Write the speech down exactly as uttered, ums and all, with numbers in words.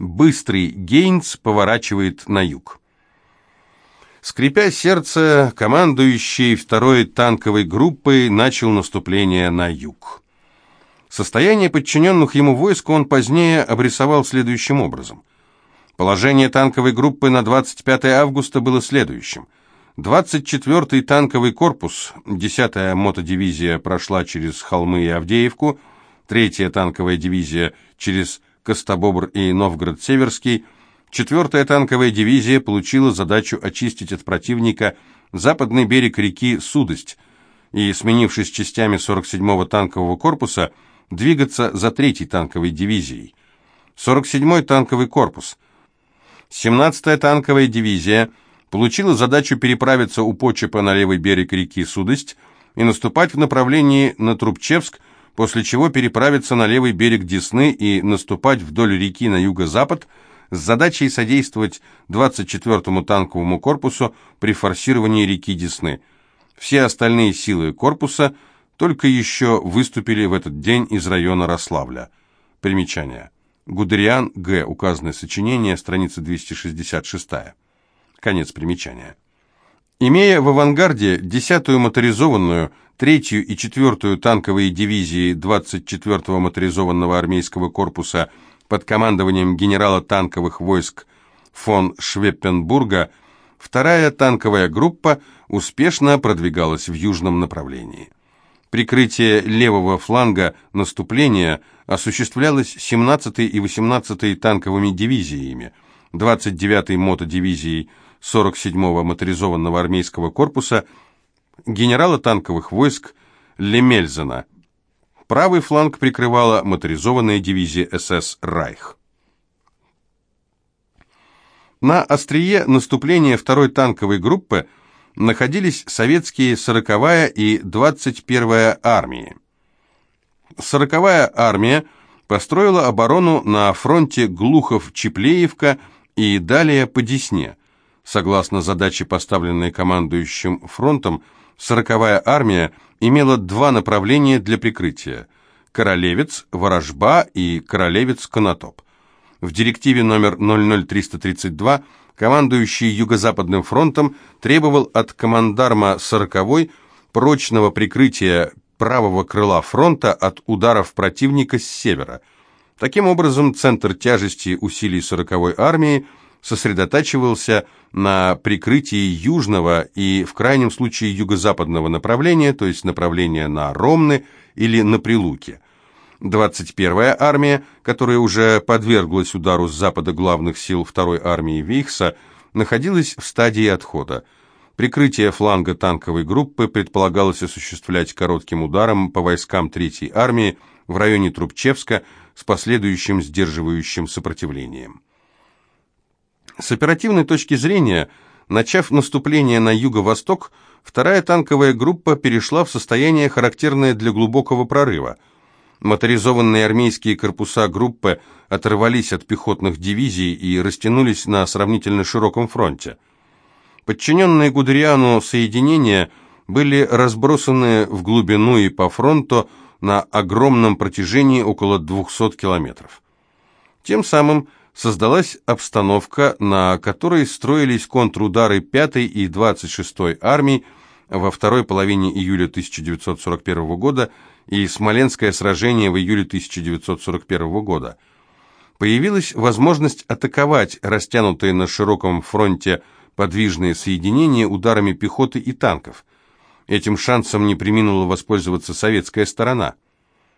Быстрый Гейнс поворачивает на юг. Скрипя сердце, командующий второй танковой группой начал наступление на юг. Состояние подчиненных ему войск он позднее обрисовал следующим образом. Положение танковой группы на двадцать пятое августа было следующим. двадцать четвёртый танковый корпус, десятая мотодивизия прошла через холмы и Авдеевку, третья танковая дивизия через Костобобр и Новгород-Северский, четвёртая танковая дивизия получила задачу очистить от противника западный берег реки Судость и, сменившись частями сорок седьмого танкового корпуса, двигаться за третьей танковой дивизией. сорок седьмой танковый корпус. семнадцатая танковая дивизия получила задачу переправиться у Почепа на левый берег реки Судость и наступать в направлении на Трубчевск, после чего переправиться на левый берег Десны и наступать вдоль реки на юго-запад с задачей содействовать двадцать четвёртому танковому корпусу при форсировании реки Десны. Все остальные силы корпуса только еще выступили в этот день из района Рославля. Примечание. Гудериан, Г. Указанное сочинение, страница двести шестьдесят шесть. Конец примечания. Имея в авангарде десятую моторизованную, третью и четвёртую танковые дивизии двадцать четвёртого моторизованного армейского корпуса под командованием генерала танковых войск фон Швеппенбурга, вторая танковая группа успешно продвигалась в южном направлении. Прикрытие левого фланга наступления осуществлялось семнадцатой и восемнадцатой танковыми дивизиями, двадцать девятой мотодивизией сорок седьмого моторизованного армейского корпуса генерала танковых войск Лемельзена. Правый фланг прикрывала моторизованная дивизия СС «Райх». На острие наступления второй танковой группы находились советские сороковая и двадцать первая армии. сороковая армия построила оборону на фронте Глухов-Чеплеевка и далее по Десне. Согласно задаче, поставленной командующим фронтом, сороковая армия имела два направления для прикрытия – Королевец, Ворожба и Королевец-Конотоп. В директиве номер ноль ноль триста тридцать два командующий Юго-Западным фронтом требовал от командарма сороковой прочного прикрытия правого крыла фронта от ударов противника с севера. Таким образом, центр тяжести усилий сороковой армии сосредотачивался на прикрытии южного и, в крайнем случае, юго-западного направления, то есть направления на Ромны или на Прилуки. двадцать первая армия, которая уже подверглась удару с запада главных сил второй армии Вейхса, находилась в стадии отхода. Прикрытие фланга танковой группы предполагалось осуществлять коротким ударом по войскам третьей армии в районе Трубчевска с последующим сдерживающим сопротивлением. С оперативной точки зрения, начав наступление на юго-восток, вторая танковая группа перешла в состояние, характерное для глубокого прорыва. Моторизованные армейские корпуса группы оторвались от пехотных дивизий и растянулись на сравнительно широком фронте. Подчиненные Гудериану соединения были разбросаны в глубину и по фронту на огромном протяжении около двухсот километров. Тем самым создалась обстановка, на которой строились контрудары пятой и двадцать шестой армий во второй половине июля тысяча девятьсот сорок первого года и Смоленское сражение в июле тысяча девятьсот сорок первого года. Появилась возможность атаковать растянутые на широком фронте подвижные соединения ударами пехоты и танков. Этим шансом не преминула воспользоваться советская сторона.